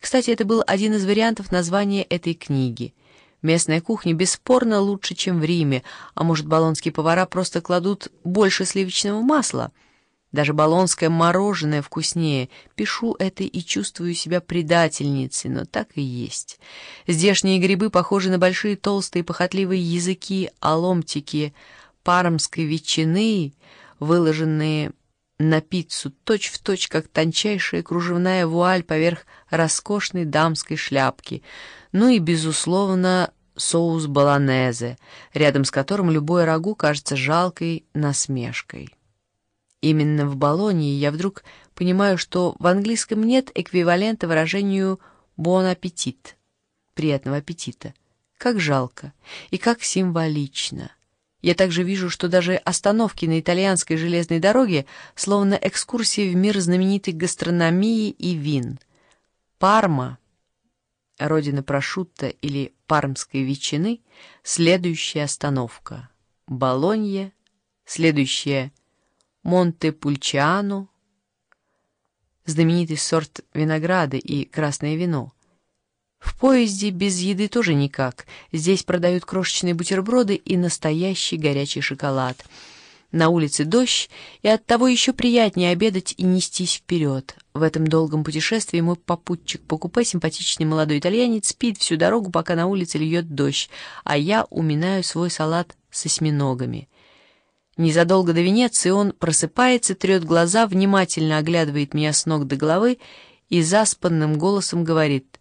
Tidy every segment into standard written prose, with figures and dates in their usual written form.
Кстати, это был один из вариантов названия этой книги. Местная кухня бесспорно лучше, чем в Риме, а может, болонские повара просто кладут больше сливочного масла? Даже болонское мороженое вкуснее. Пишу это и чувствую себя предательницей, но так и есть. Здешние грибы похожи на большие толстые похотливые языки, а ломтики пармской ветчины, выложенные на пиццу, точь-в-точь, как тончайшая кружевная вуаль поверх роскошной дамской шляпки. Ну и, безусловно, соус болонезе, рядом с которым любое рагу кажется жалкой насмешкой. Именно в Болонье я вдруг понимаю, что в английском нет эквивалента выражению «bon appetit» — «приятного аппетита». Как жалко и как символично. Я также вижу, что даже остановки на итальянской железной дороге словно экскурсии в мир знаменитой гастрономии и вин. Парма, родина прошутто или пармской ветчины, следующая остановка. Болонья, следующая Монтепульчиано, знаменитый сорт винограда и красное вино. В поезде без еды тоже никак. Здесь продают крошечные бутерброды и настоящий горячий шоколад. На улице дождь, и оттого еще приятнее обедать и нестись вперед. В этом долгом путешествии мой попутчик по купе, симпатичный молодой итальянец, спит всю дорогу, пока на улице льет дождь, а я уминаю свой салат с осьминогами. Незадолго до Венеции он просыпается, трет глаза, внимательно оглядывает меня с ног до головы и заспанным голосом говорит: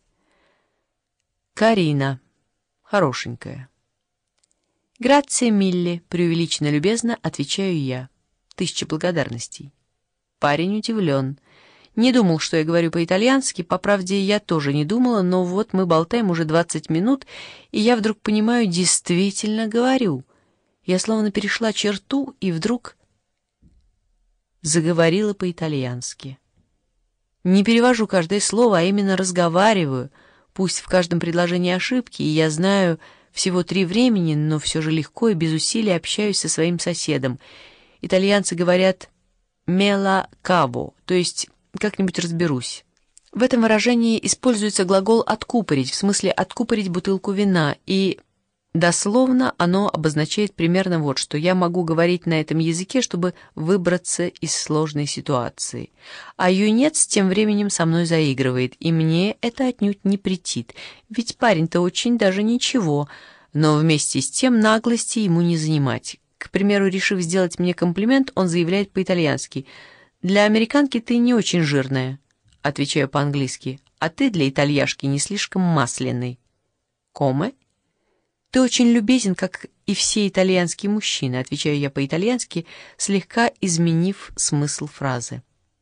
«Карина, хорошенькая». «Грация милли», — преувеличенно любезно отвечаю я. 1000 благодарностей. Парень удивлен. Не думал, что я говорю по-итальянски, по правде я тоже не думала, но вот мы болтаем уже 20 минут, и я вдруг понимаю, действительно говорю. Я словно перешла черту и вдруг заговорила по-итальянски. Не перевожу каждое слово, а именно разговариваю, пусть в каждом предложении ошибки, и я знаю всего 3 времени, но все же легко и без усилий общаюсь со своим соседом. Итальянцы говорят «мела каво», то есть «как-нибудь разберусь». В этом выражении используется глагол «откупорить», в смысле «откупорить бутылку вина», и дословно оно обозначает примерно вот что: я могу говорить на этом языке, чтобы выбраться из сложной ситуации. А юнец тем временем со мной заигрывает, и мне это отнюдь не претит, ведь парень-то очень даже ничего, но вместе с тем наглости ему не занимать. К примеру, решив сделать мне комплимент, он заявляет по-итальянски: «Для американки ты не очень жирная», отвечаю по-английски, «а ты для итальяшки не слишком масляный». «Коме?» «Ты очень любезен, как и все итальянские мужчины», отвечаю я по-итальянски, слегка изменив смысл фразы.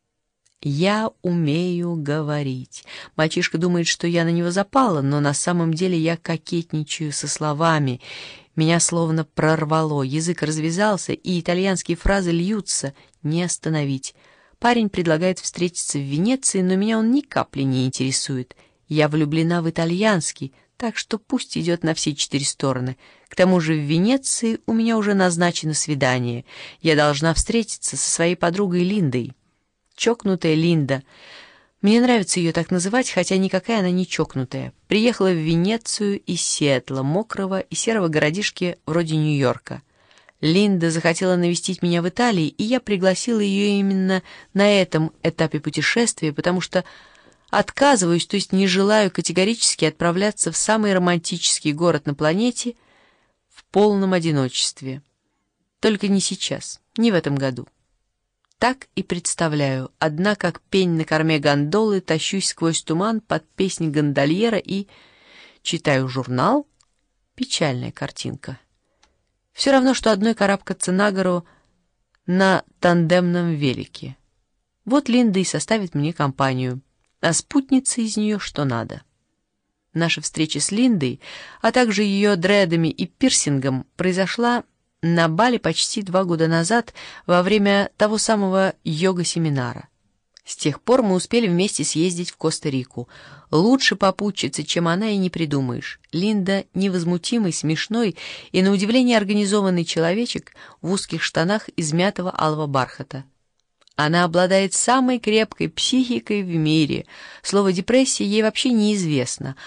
Я умею говорить. Мальчишка думает, что я на него запала, но на самом деле я кокетничаю со словами. Меня словно прорвало, язык развязался, и итальянские фразы льются, не остановить. Парень предлагает встретиться в Венеции, но меня он ни капли не интересует. Я влюблена в итальянский, так что пусть идет на все 4 стороны. К тому же в Венеции у меня уже назначено свидание. Я должна встретиться со своей подругой Линдой. Чокнутая Линда. Мне нравится ее так называть, хотя никакая она не чокнутая. Приехала в Венецию из Сиэтла, мокрого и серого городишки вроде Нью-Йорка. Линда захотела навестить меня в Италии, и я пригласила ее именно на этом этапе путешествия, потому что отказываюсь, то есть не желаю категорически отправляться в самый романтический город на планете в полном одиночестве. Только не сейчас, не в этом году. Так и представляю, одна как пень на корме гондолы, тащусь сквозь туман под песнь гондольера и читаю журнал. Печальная картинка. Все равно, что одной карабкаться на гору на тандемном велике. Вот Линда и составит мне компанию, а спутница из нее что надо. Наша встреча с Линдой, а также ее дредами и пирсингом произошла на Бали почти 2 года назад во время того самого йога-семинара. С тех пор мы успели вместе съездить в Коста-Рику. Лучше попутчицы, чем она, и не придумаешь. Линда — невозмутимый, смешной и, на удивление, организованный человечек в узких штанах из мятого алого бархата. Она обладает самой крепкой психикой в мире. Слово «депрессия» ей вообще неизвестно.